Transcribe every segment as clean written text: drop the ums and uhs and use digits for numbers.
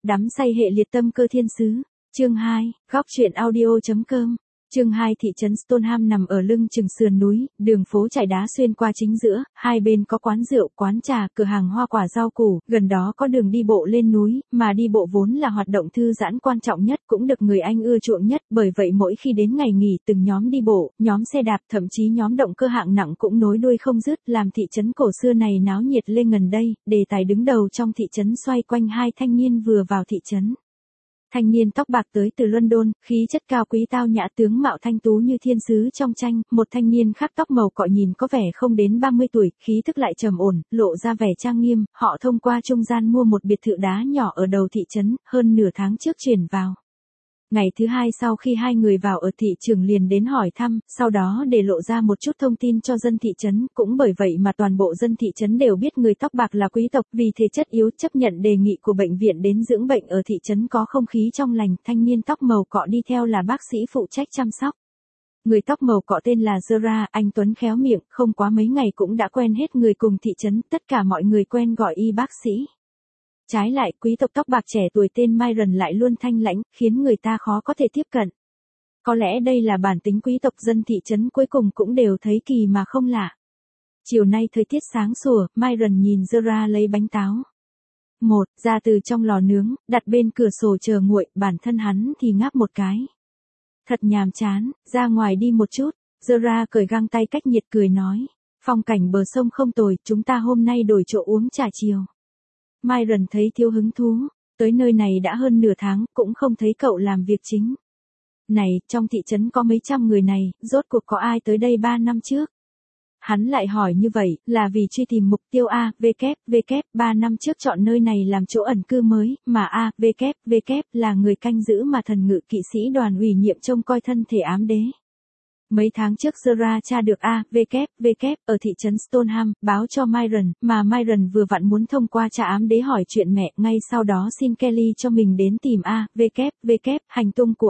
Đắm say hệ liệt tâm cơ thiên sứ. Chương 2, góc truyện audio.com. Chương 2 thị trấn Stoneham nằm ở lưng chừng sườn núi, đường phố trải đá xuyên qua chính giữa, hai bên có quán rượu, quán trà, cửa hàng hoa quả rau củ, gần đó có đường đi bộ lên núi, mà đi bộ vốn là hoạt động thư giãn quan trọng nhất, cũng được người Anh ưa chuộng nhất, bởi vậy mỗi khi đến ngày nghỉ từng nhóm đi bộ, nhóm xe đạp, thậm chí nhóm động cơ hạng nặng cũng nối đuôi không dứt, làm thị trấn cổ xưa này náo nhiệt lên. Gần đây, đề tài đứng đầu trong thị trấn xoay quanh hai thanh niên vừa vào thị trấn. Thanh niên tóc bạc tới từ London, khí chất cao quý tao nhã, tướng mạo thanh tú như thiên sứ trong tranh, một thanh niên khác tóc màu cọ nhìn có vẻ không đến 30 tuổi, khí thức lại trầm ổn, lộ ra vẻ trang nghiêm, họ thông qua trung gian mua một biệt thự đá nhỏ ở đầu thị trấn, hơn nửa tháng trước chuyển vào. Ngày thứ hai sau khi hai người vào ở, thị trưởng liền đến hỏi thăm, sau đó để lộ ra một chút thông tin cho dân thị trấn, cũng bởi vậy mà toàn bộ dân thị trấn đều biết người tóc bạc là quý tộc, vì thể chất yếu chấp nhận đề nghị của bệnh viện đến dưỡng bệnh ở thị trấn có không khí trong lành, thanh niên tóc màu cọ đi theo là bác sĩ phụ trách chăm sóc. Người tóc màu cọ tên là Gerard, anh tuấn khéo miệng, không quá mấy ngày cũng đã quen hết người cùng thị trấn, tất cả mọi người quen gọi y bác sĩ. Trái lại, quý tộc tóc bạc trẻ tuổi tên Myron lại luôn thanh lãnh, khiến người ta khó có thể tiếp cận. Có lẽ đây là bản tính quý tộc, dân thị trấn cuối cùng cũng đều thấy kỳ mà không lạ. Chiều nay thời tiết sáng sủa, Myron nhìn Gerard lấy bánh táo. Ra từ trong lò nướng, đặt bên cửa sổ chờ nguội, bản thân hắn thì ngáp một cái. Thật nhàm chán, ra ngoài đi một chút. Gerard cởi găng tay cách nhiệt cười nói. Phong cảnh bờ sông không tồi, chúng ta hôm nay đổi chỗ uống trà chiều. Myron thấy thiếu hứng thú, tới nơi này đã hơn nửa tháng, cũng không thấy cậu làm việc chính. Này, trong thị trấn có mấy trăm người này, rốt cuộc có ai tới đây 3 năm trước? Hắn lại hỏi như vậy, là vì truy tìm mục tiêu AWW, 3 năm trước chọn nơi này làm chỗ ẩn cư mới, mà AWW là người canh giữ mà thần ngự kỵ sĩ đoàn ủy nhiệm trông coi thân thể ám đế. Mấy tháng trước Gerard tra được AWW ở thị trấn Stoneham, báo cho Myron, mà Myron vừa vặn muốn thông qua cha ám đế hỏi chuyện mẹ, ngay sau đó xin Kelly cho mình đến tìm AWW. Hành tung của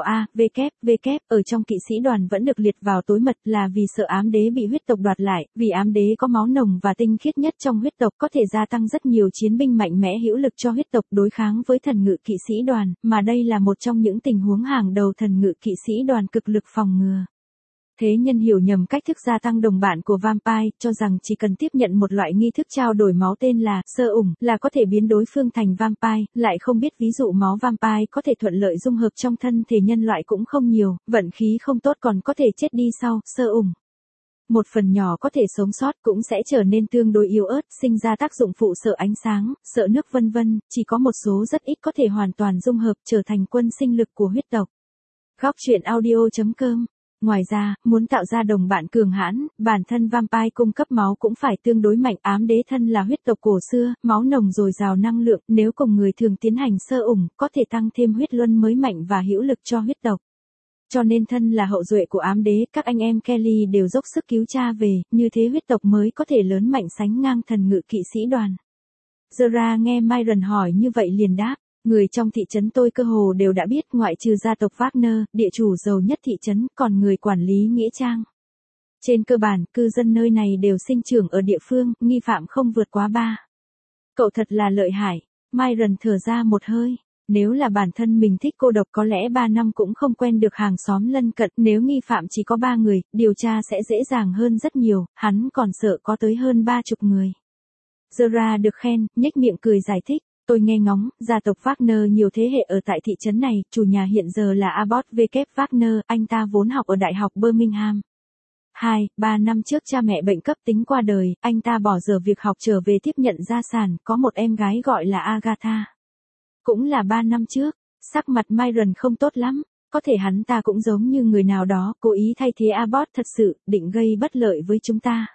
AWW ở trong kỵ sĩ đoàn vẫn được liệt vào tối mật, là vì sợ ám đế bị huyết tộc đoạt lại, vì ám đế có máu nồng và tinh khiết nhất trong huyết tộc, có thể gia tăng rất nhiều chiến binh mạnh mẽ hữu lực cho huyết tộc đối kháng với thần ngự kỵ sĩ đoàn, mà đây là một trong những tình huống hàng đầu thần ngự kỵ sĩ đoàn cực lực phòng ngừa. Thế nhân hiểu nhầm cách thức gia tăng đồng bạn của vampire, cho rằng chỉ cần tiếp nhận một loại nghi thức trao đổi máu tên là sơ ủng là có thể biến đối phương thành vampire, lại không biết ví dụ máu vampire có thể thuận lợi dung hợp trong thân thể nhân loại cũng không nhiều, vận khí không tốt còn có thể chết đi sau sơ ủng. Một phần nhỏ có thể sống sót cũng sẽ trở nên tương đối yếu ớt, sinh ra tác dụng phụ sợ ánh sáng, sợ nước vân vân, chỉ có một số rất ít có thể hoàn toàn dung hợp trở thành quân sinh lực của huyết tộc. Góc truyện audio.com. Ngoài ra, muốn tạo ra đồng bạn cường hãn, bản thân vampire cung cấp máu cũng phải tương đối mạnh. Ám đế thân là huyết tộc cổ xưa, máu nồng dồi dào năng lượng, nếu cùng người thường tiến hành sơ ủng, có thể tăng thêm huyết luân mới mạnh và hữu lực cho huyết tộc. Cho nên thân là hậu duệ của ám đế, các anh em Kelly đều dốc sức cứu cha về, như thế huyết tộc mới có thể lớn mạnh sánh ngang thần ngự kỵ sĩ đoàn. Gerard nghe Myron hỏi như vậy liền đáp. Người trong thị trấn tôi cơ hồ đều đã biết, ngoại trừ gia tộc Wagner, địa chủ giàu nhất thị trấn, còn người quản lý nghĩa trang. Trên cơ bản, cư dân nơi này đều sinh trưởng ở địa phương, nghi phạm không vượt quá 3. Cậu thật là lợi hại. Myron thở ra một hơi. Nếu là bản thân mình thích cô độc có lẽ 3 năm cũng không quen được hàng xóm lân cận, nếu nghi phạm chỉ có 3 người, điều tra sẽ dễ dàng hơn rất nhiều, hắn còn sợ có tới hơn 30 người. Gerard được khen, nhếch miệng cười giải thích. Tôi nghe ngóng, gia tộc Wagner nhiều thế hệ ở tại thị trấn này, chủ nhà hiện giờ là Abbott W. Wagner, anh ta vốn học ở Đại học Birmingham. 3 năm trước cha mẹ bệnh cấp tính qua đời, anh ta bỏ dở việc học trở về tiếp nhận gia sản, có một em gái gọi là Agatha. Cũng là 3 năm trước, sắc mặt Myron không tốt lắm, có thể hắn ta cũng giống như người nào đó, cố ý thay thế Abbott thật sự, định gây bất lợi với chúng ta.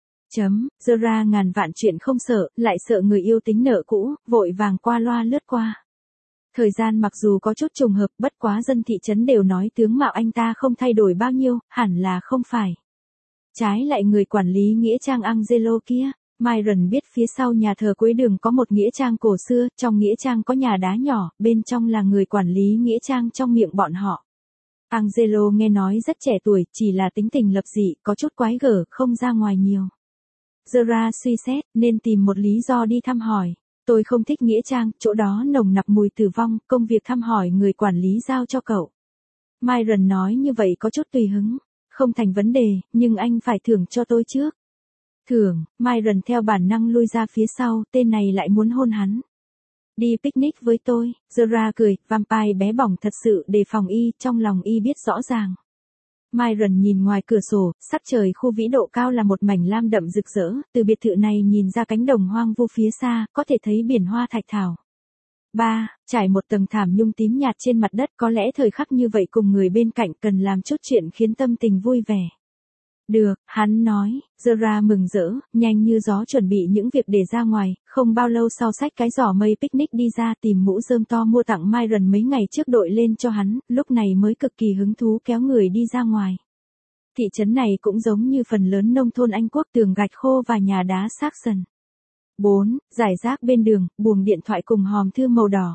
Gerard ngàn vạn chuyện không sợ, lại sợ người yêu tính nợ cũ, vội vàng qua loa lướt qua. Thời gian mặc dù có chút trùng hợp, bất quá dân thị trấn đều nói tướng mạo anh ta không thay đổi bao nhiêu, hẳn là không phải. Trái lại người quản lý nghĩa trang Angelo kia, Myron biết phía sau nhà thờ cuối đường có một nghĩa trang cổ xưa, trong nghĩa trang có nhà đá nhỏ, bên trong là người quản lý nghĩa trang trong miệng bọn họ. Angelo nghe nói rất trẻ tuổi, chỉ là tính tình lập dị, có chút quái gở, không ra ngoài nhiều. Gerard suy xét, nên tìm một lý do đi thăm hỏi. Tôi không thích nghĩa trang, chỗ đó nồng nặc mùi tử vong, công việc thăm hỏi người quản lý giao cho cậu. Myron nói như vậy có chút tùy hứng. Không thành vấn đề, nhưng anh phải thưởng cho tôi trước. Thưởng, Myron theo bản năng lui ra phía sau, tên này lại muốn hôn hắn. Đi picnic với tôi, Zora cười, vampire bé bỏng thật sự đề phòng y, trong lòng y biết rõ ràng. Myron nhìn ngoài cửa sổ, sắc trời khu vĩ độ cao là một mảnh lam đậm rực rỡ, từ biệt thự này nhìn ra cánh đồng hoang vu phía xa, có thể thấy biển hoa thạch thảo. 3. Trải một tầng thảm nhung tím nhạt trên mặt đất, có lẽ thời khắc như vậy cùng người bên cạnh cần làm chút chuyện khiến tâm tình vui vẻ. Được, hắn nói, Zora mừng rỡ, nhanh như gió chuẩn bị những việc để ra ngoài, không bao lâu sau xách cái giỏ mây picnic đi ra tìm mũ rơm to mua tặng Myron mấy ngày trước đội lên cho hắn, lúc này mới cực kỳ hứng thú kéo người đi ra ngoài. Thị trấn này cũng giống như phần lớn nông thôn Anh quốc, tường gạch khô và nhà đá xác sần. 4. Rải rác bên đường, buồng điện thoại cùng hòm thư màu đỏ.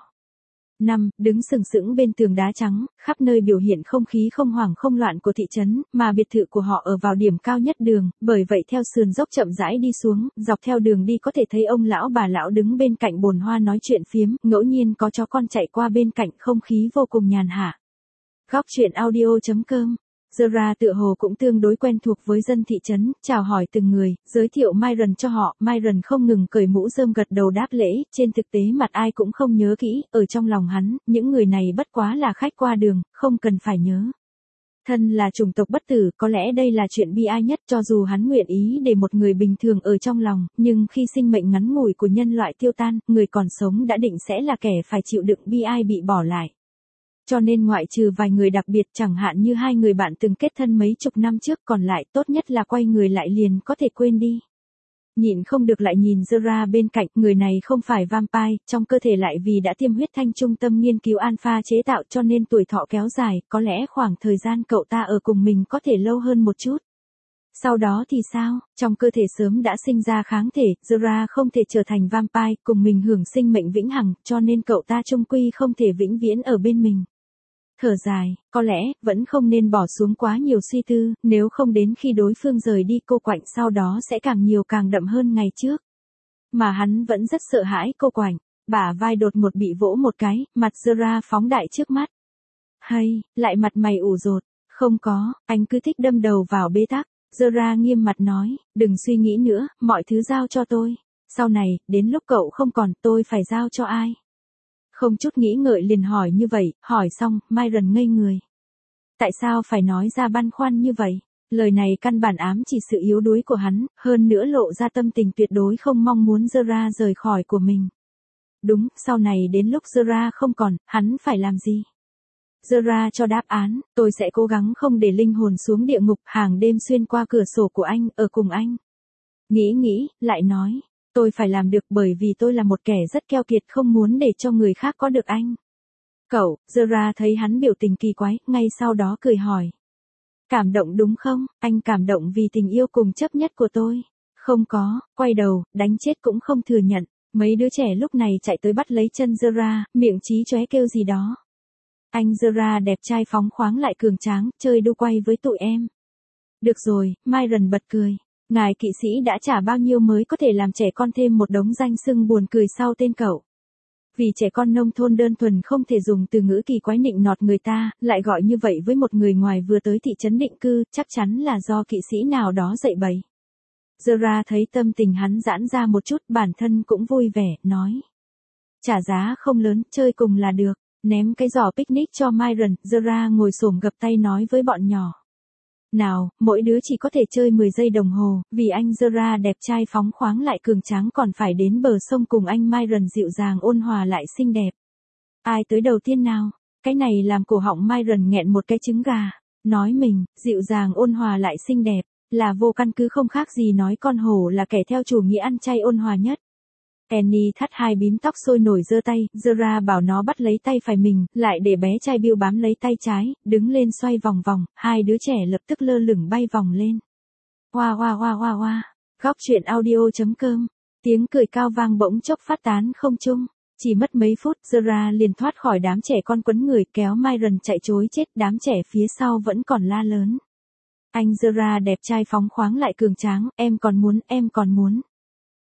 5. Đứng sừng sững bên tường đá trắng, khắp nơi biểu hiện không khí không hoảng không loạn của thị trấn, mà biệt thự của họ ở vào điểm cao nhất đường, bởi vậy theo sườn dốc chậm rãi đi xuống, dọc theo đường đi có thể thấy ông lão bà lão đứng bên cạnh bồn hoa nói chuyện phiếm, ngẫu nhiên có chó con chạy qua bên cạnh, không khí vô cùng nhàn hạ. Góc truyện audio.com. Zora tựa hồ cũng tương đối quen thuộc với dân thị trấn, chào hỏi từng người, giới thiệu Myron cho họ, Myron không ngừng cởi mũ rơm gật đầu đáp lễ, trên thực tế mặt ai cũng không nhớ kỹ, ở trong lòng hắn, những người này bất quá là khách qua đường, không cần phải nhớ. Thân là chủng tộc bất tử, có lẽ đây là chuyện bi ai nhất, cho dù hắn nguyện ý để một người bình thường ở trong lòng, nhưng khi sinh mệnh ngắn ngủi của nhân loại tiêu tan, người còn sống đã định sẽ là kẻ phải chịu đựng bi ai bị bỏ lại. Cho nên ngoại trừ vài người đặc biệt chẳng hạn như hai người bạn từng kết thân mấy chục năm trước, còn lại tốt nhất là quay người lại liền có thể quên đi. Nhịn không được lại nhìn Zora bên cạnh, người này không phải vampire, trong cơ thể lại vì đã tiêm huyết thanh trung tâm nghiên cứu alpha chế tạo cho nên tuổi thọ kéo dài, có lẽ khoảng thời gian cậu ta ở cùng mình có thể lâu hơn một chút. Sau đó thì sao, trong cơ thể sớm đã sinh ra kháng thể, Zora không thể trở thành vampire, cùng mình hưởng sinh mệnh vĩnh hằng, cho nên cậu ta chung quy không thể vĩnh viễn ở bên mình. Thở dài, có lẽ, vẫn không nên bỏ xuống quá nhiều suy tư, nếu không đến khi đối phương rời đi cô quạnh sau đó sẽ càng nhiều càng đậm hơn ngày trước. Mà hắn vẫn rất sợ hãi cô quạnh, bả vai đột ngột bị vỗ một cái, mặt Zora phóng đại trước mắt. Hay, lại mặt mày ủ rột, không có, anh cứ thích đâm đầu vào bế tắc. Zora nghiêm mặt nói, đừng suy nghĩ nữa, mọi thứ giao cho tôi. Sau này, đến lúc cậu không còn, tôi phải giao cho ai? Không chút nghĩ ngợi liền hỏi như vậy, hỏi xong, Myron ngây người. Tại sao phải nói ra băn khoăn như vậy? Lời này căn bản ám chỉ sự yếu đuối của hắn, hơn nữa lộ ra tâm tình tuyệt đối không mong muốn Zora rời khỏi của mình. Đúng, sau này đến lúc Zora không còn, hắn phải làm gì? Zora cho đáp án, tôi sẽ cố gắng không để linh hồn xuống địa ngục, hàng đêm xuyên qua cửa sổ của anh, ở cùng anh. Nghĩ, lại nói. Tôi phải làm được bởi vì tôi là một kẻ rất keo kiệt, không muốn để cho người khác có được anh. Cậu, Zora thấy hắn biểu tình kỳ quái, ngay sau đó cười hỏi. Cảm động đúng không, anh cảm động vì tình yêu cùng chấp nhất của tôi. Không có, quay đầu, đánh chết cũng không thừa nhận. Mấy đứa trẻ lúc này chạy tới bắt lấy chân Zora, miệng chí chóe kêu gì đó. Anh Zora đẹp trai phóng khoáng lại cường tráng, chơi đu quay với tụi em. Được rồi, Myron bật cười. Ngài kỵ sĩ đã trả bao nhiêu mới có thể làm trẻ con thêm một đống danh xưng buồn cười sau tên cậu. Vì trẻ con nông thôn đơn thuần không thể dùng từ ngữ kỳ quái nịnh nọt người ta, lại gọi như vậy với một người ngoài vừa tới thị trấn định cư, chắc chắn là do kỵ sĩ nào đó dạy bậy. Zora thấy tâm tình hắn giãn ra một chút, bản thân cũng vui vẻ, nói. Trả giá không lớn, chơi cùng là được. Ném cái giỏ picnic cho Myron, Zora ngồi xổm gập tay nói với bọn nhỏ. Nào, mỗi đứa chỉ có thể chơi 10 giây đồng hồ, vì anh Zora đẹp trai phóng khoáng lại cường tráng còn phải đến bờ sông cùng anh Myron dịu dàng ôn hòa lại xinh đẹp. Ai tới đầu tiên nào? Cái này làm cổ họng Myron nghẹn một cái trứng gà. Nói mình, dịu dàng ôn hòa lại xinh đẹp, là vô căn cứ không khác gì nói con hổ là kẻ theo chủ nghĩa ăn chay ôn hòa nhất. Annie thắt hai bím tóc sôi nổi giơ tay, Zora bảo nó bắt lấy tay phải mình, lại để bé trai Bill bám lấy tay trái, đứng lên xoay vòng vòng, hai đứa trẻ lập tức lơ lửng bay vòng lên. Hoa hoa hoa hoa hoa, góc truyện audio.com, tiếng cười cao vang bỗng chốc phát tán không trung. Chỉ mất mấy phút, Zora liền thoát khỏi đám trẻ con quấn người kéo Myron chạy trối chết, đám trẻ phía sau vẫn còn la lớn. Anh Zora đẹp trai phóng khoáng lại cường tráng, em còn muốn.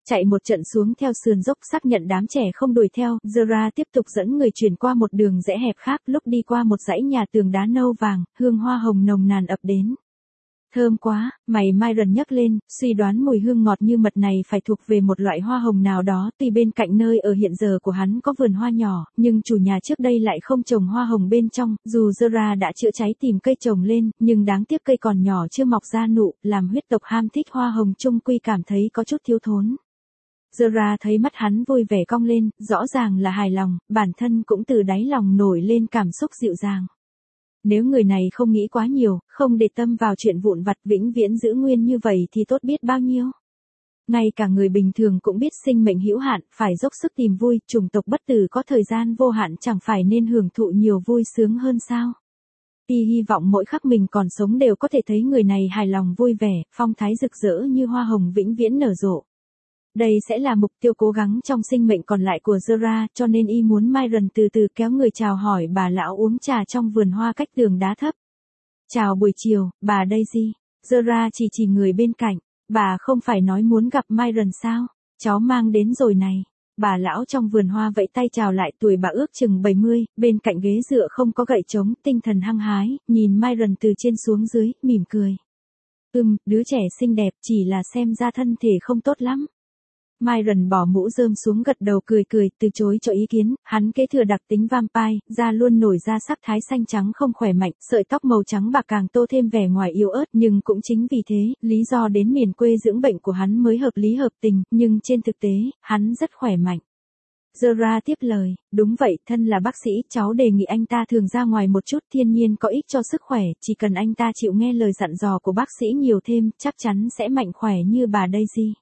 Chạy một trận xuống theo sườn dốc xác nhận đám trẻ không đuổi theo, Zara tiếp tục dẫn người chuyển qua một đường rẽ hẹp khác, lúc đi qua một dãy nhà tường đá nâu vàng, hương hoa hồng nồng nàn ập đến. Thơm quá, mày Myron nhấc lên, suy đoán mùi hương ngọt như mật này phải thuộc về một loại hoa hồng nào đó, tuy bên cạnh nơi ở hiện giờ của hắn có vườn hoa nhỏ, nhưng chủ nhà trước đây lại không trồng hoa hồng bên trong, dù Zara đã chữa cháy tìm cây trồng lên, nhưng đáng tiếc cây còn nhỏ chưa mọc ra nụ, làm huyết tộc ham thích hoa hồng chung quy cảm thấy có chút thiếu thốn. Zara thấy mắt hắn vui vẻ cong lên, rõ ràng là hài lòng, bản thân cũng từ đáy lòng nổi lên cảm xúc dịu dàng. Nếu người này không nghĩ quá nhiều, không để tâm vào chuyện vụn vặt vĩnh viễn giữ nguyên như vậy thì tốt biết bao nhiêu. Ngay cả người bình thường cũng biết sinh mệnh hữu hạn, phải dốc sức tìm vui, chủng tộc bất tử có thời gian vô hạn chẳng phải nên hưởng thụ nhiều vui sướng hơn sao. Y hy vọng mỗi khắc mình còn sống đều có thể thấy người này hài lòng vui vẻ, phong thái rực rỡ như hoa hồng vĩnh viễn nở rộ. Đây sẽ là mục tiêu cố gắng trong sinh mệnh còn lại của Zara, cho nên y muốn Myron từ từ kéo người chào hỏi bà lão uống trà trong vườn hoa cách tường đá thấp. Chào buổi chiều, bà Daisy. Zara chỉ người bên cạnh. Bà không phải nói muốn gặp Myron sao? Cháu mang đến rồi này. Bà lão trong vườn hoa vẫy tay chào lại, tuổi bà ước chừng 70, bên cạnh ghế dựa không có gậy trống, tinh thần hăng hái, nhìn Myron từ trên xuống dưới, mỉm cười. Đứa trẻ xinh đẹp, chỉ là xem ra thân thể không tốt lắm. Myron bỏ mũ rơm xuống gật đầu cười, từ chối cho ý kiến, hắn kế thừa đặc tính vampire, da luôn nổi ra sắc thái xanh trắng không khỏe mạnh, sợi tóc màu trắng bạc càng tô thêm vẻ ngoài yếu ớt, nhưng cũng chính vì thế, lý do đến miền quê dưỡng bệnh của hắn mới hợp lý hợp tình, nhưng trên thực tế, hắn rất khỏe mạnh. Zara tiếp lời, đúng vậy, thân là bác sĩ, cháu đề nghị anh ta thường ra ngoài một chút, thiên nhiên có ích cho sức khỏe, chỉ cần anh ta chịu nghe lời dặn dò của bác sĩ nhiều thêm, chắc chắn sẽ mạnh khỏe như bà Daisy.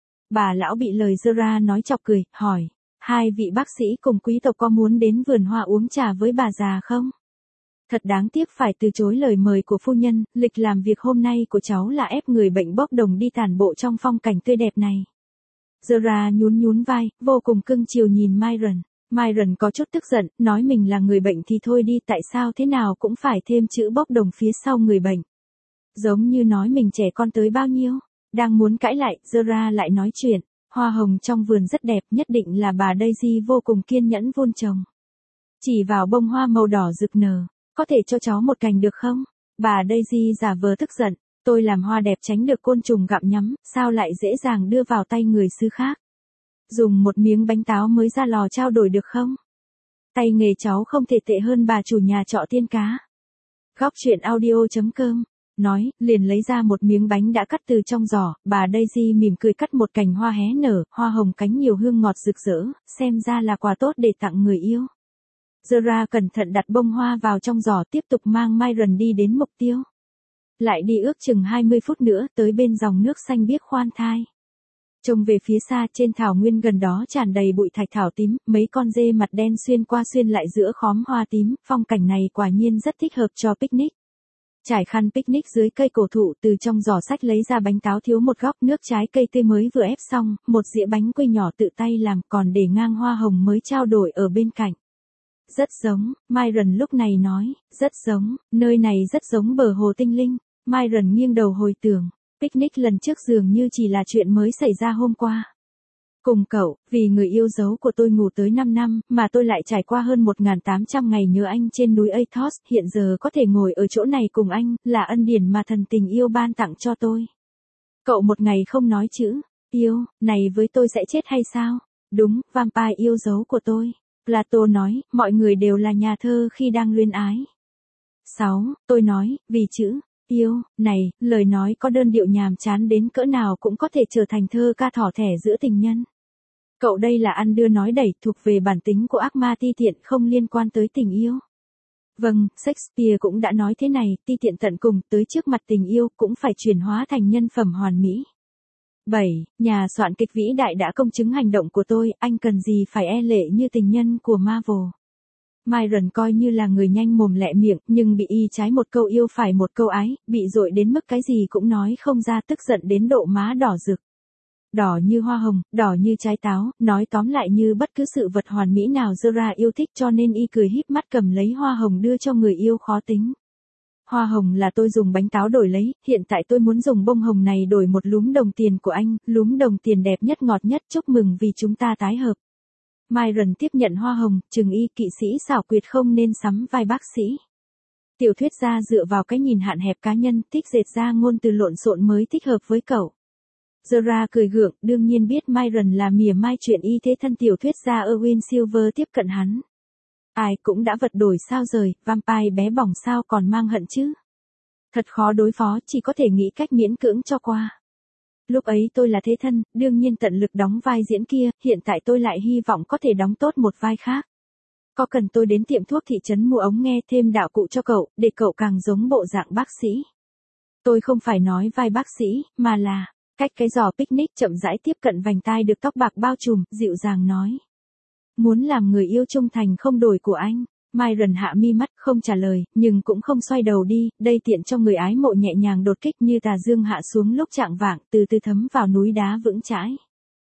Bà lão bị lời Zara nói chọc cười, hỏi, hai vị bác sĩ cùng quý tộc có muốn đến vườn hoa uống trà với bà già không? Thật đáng tiếc phải từ chối lời mời của phu nhân, lịch làm việc hôm nay của cháu là ép người bệnh bốc đồng đi tản bộ trong phong cảnh tươi đẹp này. Zara nhún vai, vô cùng cưng chiều nhìn Myron. Myron có chút tức giận, nói mình là người bệnh thì thôi đi, tại sao thế nào cũng phải thêm chữ bốc đồng phía sau người bệnh. Giống như nói mình trẻ con tới bao nhiêu. Đang muốn cãi lại, Zara lại nói chuyện, hoa hồng trong vườn rất đẹp, nhất định là bà Daisy vô cùng kiên nhẫn vun trồng. Chỉ vào bông hoa màu đỏ rực nở, có thể cho cháu một cành được không? Bà Daisy giả vờ tức giận, tôi làm hoa đẹp tránh được côn trùng gặm nhấm, sao lại dễ dàng đưa vào tay người xứ khác? Dùng một miếng bánh táo mới ra lò trao đổi được không? Tay nghề cháu không thể tệ hơn bà chủ nhà trọ Tiên Cá. Góc truyện audio.com nói, liền lấy ra một miếng bánh đã cắt từ trong giỏ, bà Daisy mỉm cười cắt một cành hoa hé nở, hoa hồng cánh nhiều hương ngọt rực rỡ, xem ra là quà tốt để tặng người yêu. Zara cẩn thận đặt bông hoa vào trong giỏ, tiếp tục mang Myron đi đến mục tiêu. Lại đi ước chừng 20 phút nữa, tới bên dòng nước xanh biếc khoan thai. Trông về phía xa, trên thảo nguyên gần đó tràn đầy bụi thạch thảo tím, mấy con dê mặt đen xuyên qua xuyên lại giữa khóm hoa tím, phong cảnh này quả nhiên rất thích hợp cho picnic. Trải khăn picnic dưới cây cổ thụ, từ trong giỏ sách lấy ra bánh táo thiếu một góc, nước trái cây tươi mới vừa ép xong, một dĩa bánh quy nhỏ tự tay làm, còn để ngang hoa hồng mới trao đổi ở bên cạnh. Rất giống, Myron lúc này nói, rất giống, nơi này rất giống bờ hồ tinh linh. Myron nghiêng đầu hồi tưởng, picnic lần trước dường như chỉ là chuyện mới xảy ra hôm qua. Cùng cậu, vì người yêu dấu của tôi ngủ tới 5 năm, mà tôi lại trải qua hơn 1.800 ngày nhớ anh trên núi Athos, hiện giờ có thể ngồi ở chỗ này cùng anh, là ân điển mà thần tình yêu ban tặng cho tôi. Cậu một ngày không nói chữ, yêu, này với tôi sẽ chết hay sao? Đúng, vampire yêu dấu của tôi. Plato nói, mọi người đều là nhà thơ khi đang luyến ái. 6. Tôi nói, vì chữ yêu, này, lời nói có đơn điệu nhàm chán đến cỡ nào cũng có thể trở thành thơ ca thỏ thẻ giữa tình nhân. Cậu đây là ăn đưa nói đẩy, thuộc về bản tính của ác ma ti tiện, không liên quan tới tình yêu. Vâng, Shakespeare cũng đã nói thế này, ti tiện tận cùng, tới trước mặt tình yêu cũng phải chuyển hóa thành nhân phẩm hoàn mỹ. 7. Nhà soạn kịch vĩ đại đã công chứng hành động của tôi, anh cần gì phải e lệ như tình nhân của Marvel. Myron coi như là người nhanh mồm lẹ miệng, nhưng bị y trái một câu yêu phải một câu ái, bị dội đến mức cái gì cũng nói không ra, tức giận đến độ má đỏ rực. Đỏ như hoa hồng, đỏ như trái táo, nói tóm lại như bất cứ sự vật hoàn mỹ nào Zara yêu thích, cho nên y cười híp mắt cầm lấy hoa hồng đưa cho người yêu khó tính. hoa hồng là tôi dùng bánh táo đổi lấy, hiện tại tôi muốn dùng bông hồng này đổi một lúm đồng tiền của anh, lúm đồng tiền đẹp nhất ngọt nhất, chúc mừng vì chúng ta tái hợp. Myron tiếp nhận hoa hồng, Trừng Y kỵ sĩ xảo quyệt không nên sắm vai bác sĩ. Tiểu thuyết gia dựa vào cái nhìn hạn hẹp cá nhân, thích dệt ra ngôn từ lộn xộn mới thích hợp với cậu. Zora cười gượng, đương nhiên biết Myron là mỉa mai chuyện y thế thân tiểu thuyết gia Erwin Silver tiếp cận hắn. Ai cũng đã vật đổi sao rời, vampire bé bỏng sao còn mang hận chứ. Thật khó đối phó, chỉ có thể nghĩ cách miễn cưỡng cho qua. Lúc ấy tôi là thế thân, đương nhiên tận lực đóng vai diễn kia, hiện tại tôi lại hy vọng có thể đóng tốt một vai khác. Có cần tôi đến tiệm thuốc thị trấn mua ống nghe thêm đạo cụ cho cậu, để cậu càng giống bộ dạng bác sĩ. Tôi không phải nói vai bác sĩ, mà là, cách cái giò picnic chậm rãi tiếp cận vành tai được tóc bạc bao trùm, dịu dàng nói. Muốn làm người yêu trung thành không đổi của anh. Myron hạ mi mắt không trả lời, nhưng cũng không xoay đầu đi, đây tiện cho người ái mộ nhẹ nhàng đột kích như tà dương hạ xuống lúc chạng vạng, từ từ thấm vào núi đá vững chãi.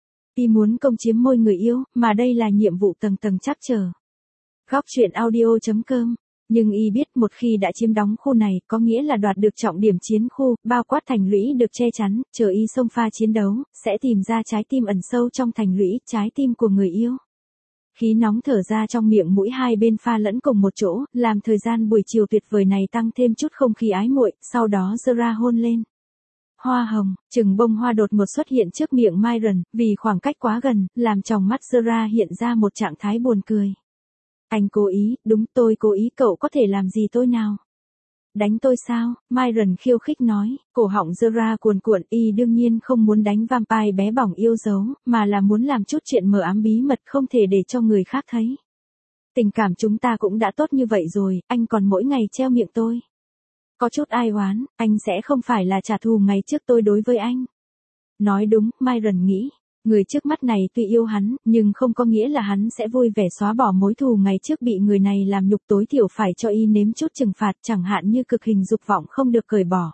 Y muốn công chiếm môi người yêu, mà đây là nhiệm vụ tầng tầng chắc chờ. Góc truyện audio.com. Nhưng y biết một khi đã chiếm đóng khu này, có nghĩa là đoạt được trọng điểm chiến khu, bao quát thành lũy được che chắn, chờ y xông pha chiến đấu, sẽ tìm ra trái tim ẩn sâu trong thành lũy, trái tim của người yêu. Khí nóng thở ra trong miệng mũi hai bên pha lẫn cùng một chỗ, làm thời gian buổi chiều tuyệt vời này tăng thêm chút không khí ái muội, sau đó Zora hôn lên. Hoa hồng, chừng bông hoa đột ngột xuất hiện trước miệng Myron, vì khoảng cách quá gần, làm trong mắt Zora hiện ra một trạng thái buồn cười. Anh cố ý, đúng tôi cố ý, cậu có thể làm gì tôi nào? Đánh tôi sao? Myron khiêu khích nói, cổ họng Zora cuồn cuộn, y đương nhiên không muốn đánh vampire bé bỏng yêu dấu, mà là muốn làm chút chuyện mờ ám bí mật không thể để cho người khác thấy. Tình cảm chúng ta cũng đã tốt như vậy rồi, anh còn mỗi ngày treo miệng tôi. Có chút ai oán, anh sẽ không phải là trả thù ngày trước tôi đối với anh. Nói đúng, Myron nghĩ. Người trước mắt này tuy yêu hắn, nhưng không có nghĩa là hắn sẽ vui vẻ xóa bỏ mối thù ngày trước bị người này làm nhục, tối thiểu phải cho y nếm chút trừng phạt, chẳng hạn như cực hình dục vọng không được cởi bỏ.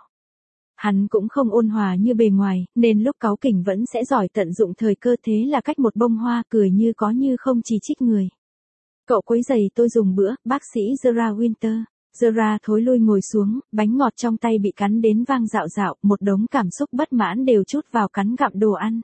Hắn cũng không ôn hòa như bề ngoài, nên lúc cáu kỉnh vẫn sẽ giỏi tận dụng thời cơ, thế là cách một bông hoa, cười như có như không chỉ trích người. Cậu quấy giày tôi dùng bữa, bác sĩ Zora Winter. Zora thối lui ngồi xuống, bánh ngọt trong tay bị cắn đến vang dạo dạo, một đống cảm xúc bất mãn đều trút vào cắn gặm đồ ăn.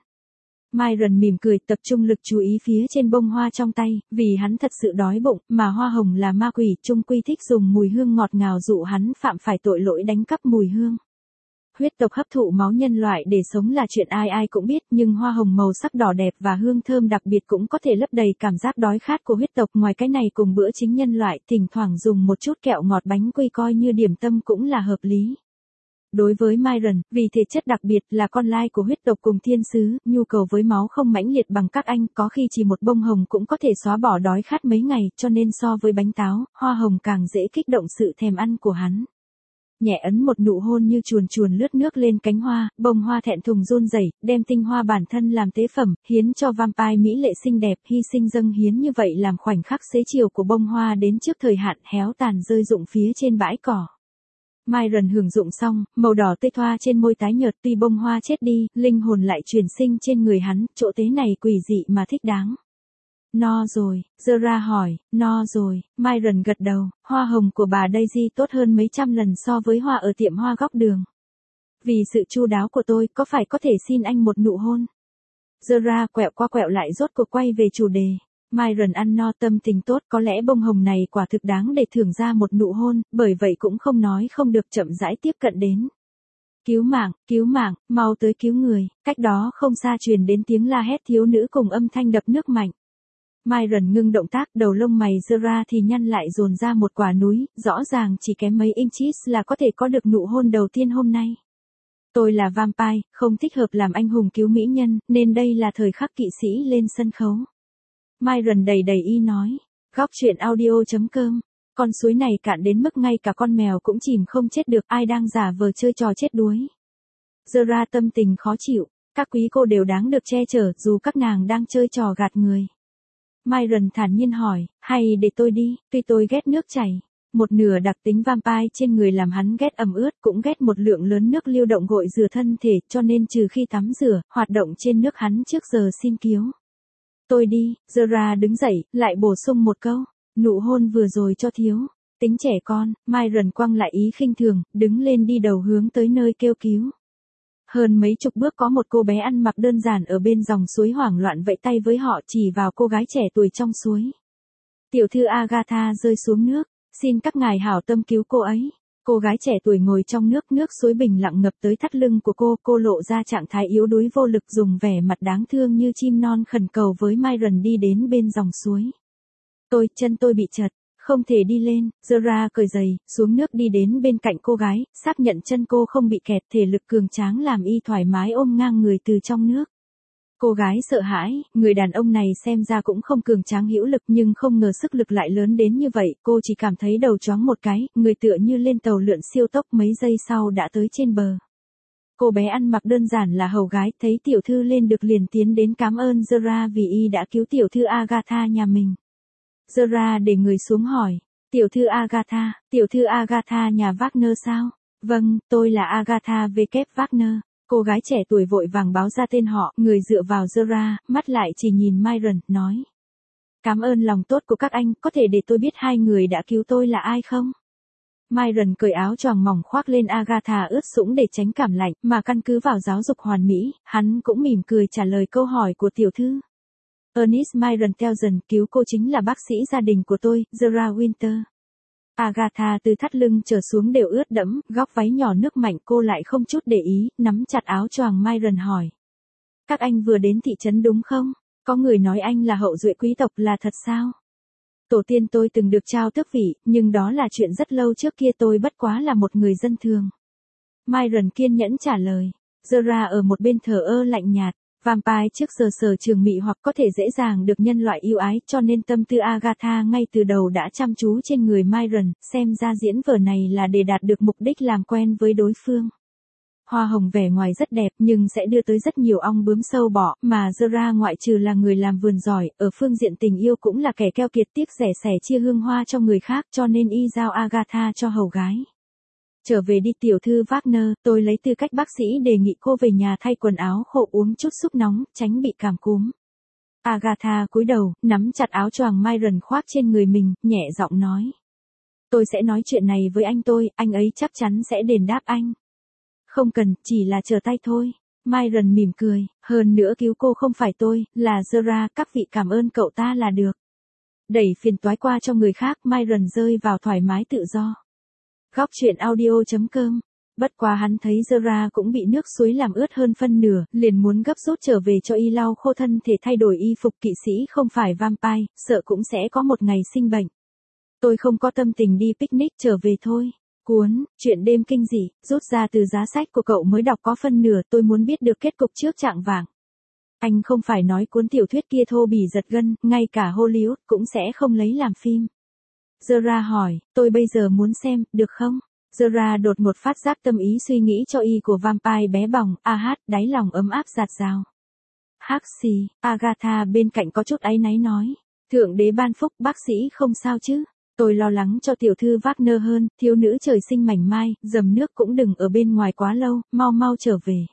Myron mỉm cười, tập trung lực chú ý phía trên bông hoa trong tay, vì hắn thật sự đói bụng, mà hoa hồng là ma quỷ, chung quy thích dùng mùi hương ngọt ngào dụ hắn phạm phải tội lỗi đánh cắp mùi hương. Huyết tộc hấp thụ máu nhân loại để sống là chuyện ai ai cũng biết, nhưng hoa hồng màu sắc đỏ đẹp và hương thơm đặc biệt cũng có thể lấp đầy cảm giác đói khát của huyết tộc. Ngoài cái này cùng bữa chính nhân loại, thỉnh thoảng dùng một chút kẹo ngọt bánh quy coi như điểm tâm cũng là hợp lý. Đối với Myron, vì thể chất đặc biệt là con lai của huyết tộc cùng thiên sứ, nhu cầu với máu không mãnh liệt bằng các anh, có khi chỉ một bông hồng cũng có thể xóa bỏ đói khát mấy ngày, cho nên so với bánh táo, hoa hồng càng dễ kích động sự thèm ăn của hắn. Nhẹ ấn một nụ hôn như chuồn chuồn lướt nước lên cánh hoa, bông hoa thẹn thùng run rẩy, đem tinh hoa bản thân làm tế phẩm, hiến cho vampire mỹ lệ xinh đẹp, hy sinh dâng hiến như vậy làm khoảnh khắc xế chiều của bông hoa đến trước thời hạn héo tàn rơi rụng phía trên bãi cỏ. Myron hưởng dụng xong, màu đỏ tươi thoa trên môi tái nhợt, tuy bông hoa chết đi, linh hồn lại truyền sinh trên người hắn, chỗ tế này quỷ dị mà thích đáng. No rồi, Zora hỏi, no rồi, Myron gật đầu, hoa hồng của bà Daisy tốt hơn mấy trăm lần so với hoa ở tiệm hoa góc đường. Vì sự chu đáo của tôi, có phải có thể xin anh một nụ hôn? Zora quẹo qua quẹo lại rốt cuộc quay về chủ đề. Myron ăn no tâm tình tốt, có lẽ bông hồng này quả thực đáng để thưởng ra một nụ hôn, bởi vậy cũng không nói không được, chậm rãi tiếp cận đến. Cứu mạng, mau tới cứu người, cách đó không xa truyền đến tiếng la hét thiếu nữ cùng âm thanh đập nước mạnh. Myron ngưng động tác, đầu lông mày Zora thì nhăn lại dồn ra một quả núi, rõ ràng chỉ kém mấy inches là có thể có được nụ hôn đầu tiên hôm nay. Tôi là vampire, không thích hợp làm anh hùng cứu mỹ nhân, nên đây là thời khắc kỵ sĩ lên sân khấu. Myron đầy y nói, góc truyện audio.com, con suối này cạn đến mức ngay cả con mèo cũng chìm không chết được, ai đang giả vờ chơi trò chết đuối. Zora tâm tình khó chịu, các quý cô đều đáng được che chở, dù các nàng đang chơi trò gạt người. Myron thản nhiên hỏi, hay để tôi đi, tuy tôi ghét nước chảy. Một nửa đặc tính vampire trên người làm hắn ghét ẩm ướt, cũng ghét một lượng lớn nước lưu động gội rửa thân thể, cho nên trừ khi tắm rửa, hoạt động trên nước hắn trước giờ xin cứu. Tôi đi, Zora đứng dậy, lại bổ sung một câu, nụ hôn vừa rồi cho thiếu. tính trẻ con, Myron quăng lại ý khinh thường, đứng lên đi đầu hướng tới nơi kêu cứu. Hơn mấy chục bước có một cô bé ăn mặc đơn giản ở bên dòng suối hoảng loạn vẫy tay với họ chỉ vào cô gái trẻ tuổi trong suối. Tiểu thư Agatha rơi xuống nước, xin các ngài hảo tâm cứu cô ấy. Cô gái trẻ tuổi ngồi trong nước suối bình lặng ngập tới thắt lưng của cô lộ ra trạng thái yếu đuối vô lực dùng vẻ mặt đáng thương như chim non khẩn cầu với Myron đi đến bên dòng suối. Chân tôi bị trật, không thể đi lên, Zora cởi giày, xuống nước đi đến bên cạnh cô gái, xác nhận chân cô không bị kẹt, thể lực cường tráng làm y thoải mái ôm ngang người từ trong nước. Cô gái sợ hãi, người đàn ông này xem ra cũng không cường tráng hữu lực nhưng không ngờ sức lực lại lớn đến như vậy, cô chỉ cảm thấy đầu choáng một cái, người tựa như lên tàu lượn siêu tốc mấy giây sau đã tới trên bờ. Cô bé ăn mặc đơn giản là hầu gái, thấy tiểu thư lên được liền tiến đến cảm ơn Zora vì y đã cứu tiểu thư Agatha nhà mình. Zora để người xuống hỏi, tiểu thư Agatha nhà Wagner sao? Vâng, tôi là Agatha V. Wagner. Cô gái trẻ tuổi vội vàng báo ra tên họ, người dựa vào Zora, mắt lại chỉ nhìn Myron, nói. Cảm ơn lòng tốt của các anh, có thể để tôi biết hai người đã cứu tôi là ai không? Myron cởi áo choàng mỏng khoác lên Agatha ướt sũng để tránh cảm lạnh, mà căn cứ vào giáo dục hoàn mỹ, hắn cũng mỉm cười trả lời câu hỏi của tiểu thư. Ernest Myron Telson, cứu cô chính là bác sĩ gia đình của tôi, Zora Winter. Agatha từ thắt lưng trở xuống đều ướt đẫm, góc váy nhỏ nước mạnh cô lại không chút để ý, nắm chặt áo choàng Myron hỏi. Các anh vừa đến thị trấn đúng không? Có người nói anh là hậu duệ quý tộc là thật sao? Tổ tiên tôi từng được trao tước vị, nhưng đó là chuyện rất lâu trước kia tôi bất quá là một người dân thường. Myron kiên nhẫn trả lời. Zora ở một bên thờ ơ lạnh nhạt. Vampire trước giờ sở trường mị hoặc có thể dễ dàng được nhân loại yêu ái cho nên tâm tư Agatha ngay từ đầu đã chăm chú trên người Myron, xem ra diễn vở này là để đạt được mục đích làm quen với đối phương. Hoa hồng vẻ ngoài rất đẹp nhưng sẽ đưa tới rất nhiều ong bướm sâu bọ, mà Zora ngoại trừ là người làm vườn giỏi, ở phương diện tình yêu cũng là kẻ keo kiệt tiếc rẻ sẻ chia hương hoa cho người khác cho nên y giao Agatha cho hầu gái. Trở về đi tiểu thư Wagner, tôi lấy tư cách bác sĩ đề nghị cô về nhà thay quần áo khô uống chút súp nóng, tránh bị cảm cúm. Agatha cúi đầu, nắm chặt áo choàng Myron khoác trên người mình, nhẹ giọng nói. Tôi sẽ nói chuyện này với anh ấy chắc chắn sẽ đền đáp anh. Không cần, chỉ là chờ tay thôi. Myron mỉm cười, hơn nữa cứu cô không phải tôi, là Zora, các vị cảm ơn cậu ta là được. Đẩy phiền toái qua cho người khác, Myron rơi vào thoải mái tự do. Góc truyện audio.com. Bất quá hắn thấy Zora cũng bị nước suối làm ướt hơn phân nửa, liền muốn gấp rút trở về cho y lau khô thân thể thay đổi y phục kỵ sĩ không phải vampire, sợ cũng sẽ có một ngày sinh bệnh. Tôi không có tâm tình đi picnic trở về thôi. Cuốn, chuyện đêm kinh dị, rút ra từ giá sách của cậu mới đọc có phân nửa tôi muốn biết được kết cục trước trạng vạng. Anh không phải nói cuốn tiểu thuyết kia thô bỉ giật gân, ngay cả Hollywood cũng sẽ không lấy làm phim. Zora hỏi, tôi bây giờ muốn xem, được không? Zora đột ngột phát giác tâm ý suy nghĩ cho y của vampire bé bỏng, đáy lòng ấm áp dạt dào. Hắc xì, Agatha bên cạnh có chút áy náy nói. Thượng đế ban phúc, bác sĩ không sao chứ? Tôi lo lắng cho tiểu thư Wagner hơn, thiếu nữ trời sinh mảnh mai, dầm nước cũng đừng ở bên ngoài quá lâu, mau trở về.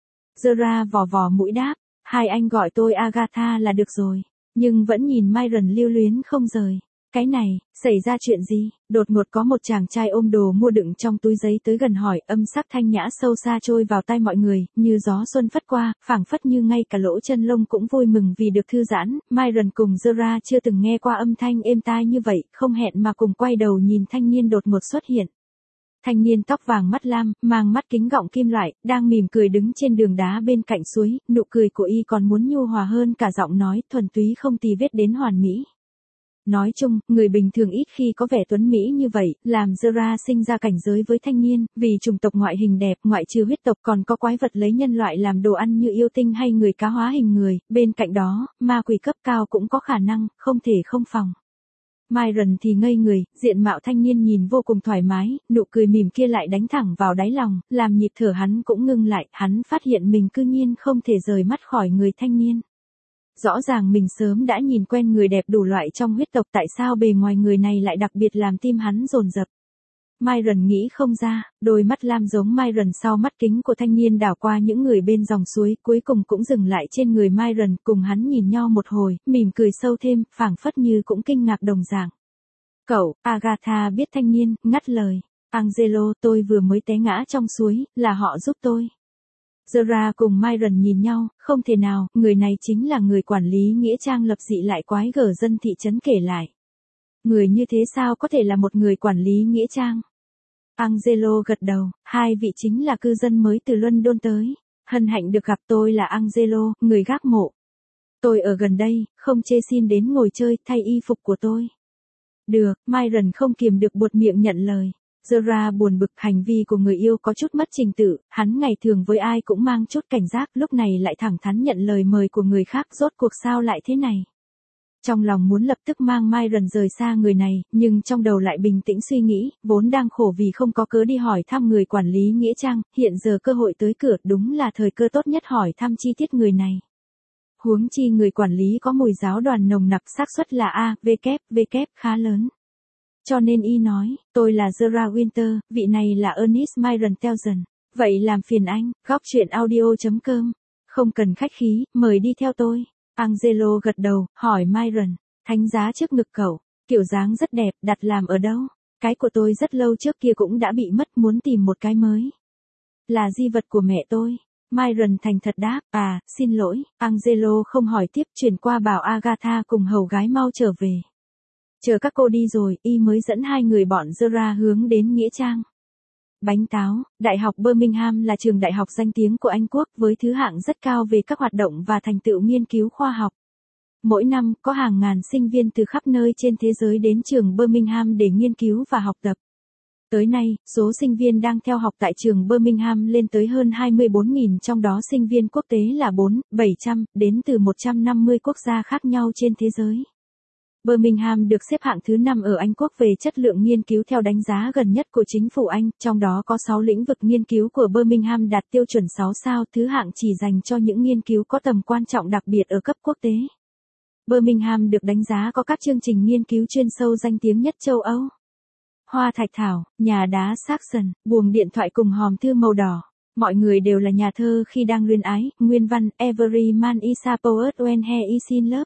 Zora vò vò mũi đáp, hai anh gọi tôi Agatha là được rồi, nhưng vẫn nhìn Myron lưu luyến không rời. Cái này, xảy ra chuyện gì? Đột ngột có một chàng trai ôm đồ mua đựng trong túi giấy tới gần hỏi, âm sắc thanh nhã sâu xa trôi vào tai mọi người, như gió xuân phất qua, phảng phất như ngay cả lỗ chân lông cũng vui mừng vì được thư giãn. Myron cùng Zora chưa từng nghe qua âm thanh êm tai như vậy, không hẹn mà cùng quay đầu nhìn thanh niên đột ngột xuất hiện. Thanh niên tóc vàng mắt lam, mang mắt kính gọng kim loại, đang mỉm cười đứng trên đường đá bên cạnh suối, nụ cười của y còn muốn nhu hòa hơn cả giọng nói, thuần túy không tì vết đến hoàn mỹ. Nói chung, người bình thường ít khi có vẻ tuấn mỹ như vậy, làm Zora sinh ra cảnh giới với thanh niên, vì chủng tộc ngoại hình đẹp, ngoại trừ huyết tộc còn có quái vật lấy nhân loại làm đồ ăn như yêu tinh hay người cá hóa hình người, bên cạnh đó, ma quỷ cấp cao cũng có khả năng, không thể không phòng. Myron thì ngây người, diện mạo thanh niên nhìn vô cùng thoải mái, nụ cười mỉm kia lại đánh thẳng vào đáy lòng, làm nhịp thở hắn cũng ngưng lại, hắn phát hiện mình cư nhiên không thể rời mắt khỏi người thanh niên. Rõ ràng mình sớm đã nhìn quen người đẹp đủ loại trong huyết tộc, tại sao bề ngoài người này lại đặc biệt làm tim hắn dồn dập. Myron nghĩ không ra, đôi mắt lam giống Myron sau mắt kính của thanh niên đảo qua những người bên dòng suối, cuối cùng cũng dừng lại trên người Myron, cùng hắn nhìn nhau một hồi, mỉm cười sâu thêm, phảng phất như cũng kinh ngạc đồng dạng. Cậu, Agatha biết thanh niên, ngắt lời. Angelo, tôi vừa mới té ngã trong suối, là họ giúp tôi. Zora cùng Myron nhìn nhau, không thể nào, người này chính là người quản lý nghĩa trang lập dị lại quái gở dân thị trấn kể lại. Người như thế sao có thể là một người quản lý nghĩa trang? Angelo gật đầu, hai vị chính là cư dân mới từ London tới. Hân hạnh được gặp, tôi là Angelo, người gác mộ. Tôi ở gần đây, không chê xin đến ngồi chơi, thay y phục của tôi. Được, Myron không kiềm được buột miệng nhận lời. Zora buồn bực, hành vi của người yêu có chút mất trình tự, hắn ngày thường với ai cũng mang chút cảnh giác, lúc này lại thẳng thắn nhận lời mời của người khác, rốt cuộc sao lại thế này. Trong lòng muốn lập tức mang Myron rời xa người này, nhưng trong đầu lại bình tĩnh suy nghĩ, vốn đang khổ vì không có cớ đi hỏi thăm người quản lý nghĩa trang, hiện giờ cơ hội tới cửa, đúng là thời cơ tốt nhất hỏi thăm chi tiết người này. Huống chi người quản lý có mùi giáo đoàn nồng nặc, xác suất là AWW khá lớn. Cho nên y nói, tôi là Zora Winter, vị này là Ernest Myron Telson. Vậy làm phiền anh, góc chuyện audio.com. Không cần khách khí, mời đi theo tôi. Angelo gật đầu, hỏi Myron, thánh giá trước ngực cậu, kiểu dáng rất đẹp, đặt làm ở đâu? Cái của tôi rất lâu trước kia cũng đã bị mất, muốn tìm một cái mới. Là di vật của mẹ tôi. Myron thành thật đáp, xin lỗi. Angelo không hỏi tiếp, chuyển qua bảo Agatha cùng hầu gái mau trở về. Chờ các cô đi rồi, y mới dẫn hai người bọn Zora hướng đến nghĩa trang. Bánh táo, Đại học Birmingham là trường đại học danh tiếng của Anh Quốc với thứ hạng rất cao về các hoạt động và thành tựu nghiên cứu khoa học. Mỗi năm, có hàng ngàn sinh viên từ khắp nơi trên thế giới đến trường Birmingham để nghiên cứu và học tập. Tới nay, số sinh viên đang theo học tại trường Birmingham lên tới hơn 24.000, trong đó sinh viên quốc tế là 400-700, đến từ 150 quốc gia khác nhau trên thế giới. Birmingham được xếp hạng thứ 5 ở Anh Quốc về chất lượng nghiên cứu theo đánh giá gần nhất của chính phủ Anh, trong đó có 6 lĩnh vực nghiên cứu của Birmingham đạt tiêu chuẩn 6 sao, thứ hạng chỉ dành cho những nghiên cứu có tầm quan trọng đặc biệt ở cấp quốc tế. Birmingham được đánh giá có các chương trình nghiên cứu chuyên sâu danh tiếng nhất châu Âu. Hoa thạch thảo, nhà đá Saxon, buồng điện thoại cùng hòm thư màu đỏ. Mọi người đều là nhà thơ khi đang luyến ái, nguyên văn, Every man is a poet when he is in love.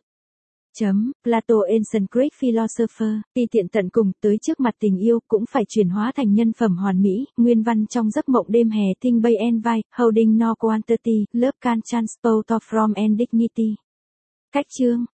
Plato Ancient Greek Philosopher, ti tiện tận cùng, tới trước mặt tình yêu, cũng phải chuyển hóa thành nhân phẩm hoàn mỹ, nguyên văn trong giấc mộng đêm hè, Think by and by, holding no quantity, love can transport from and dignity. Cách chương.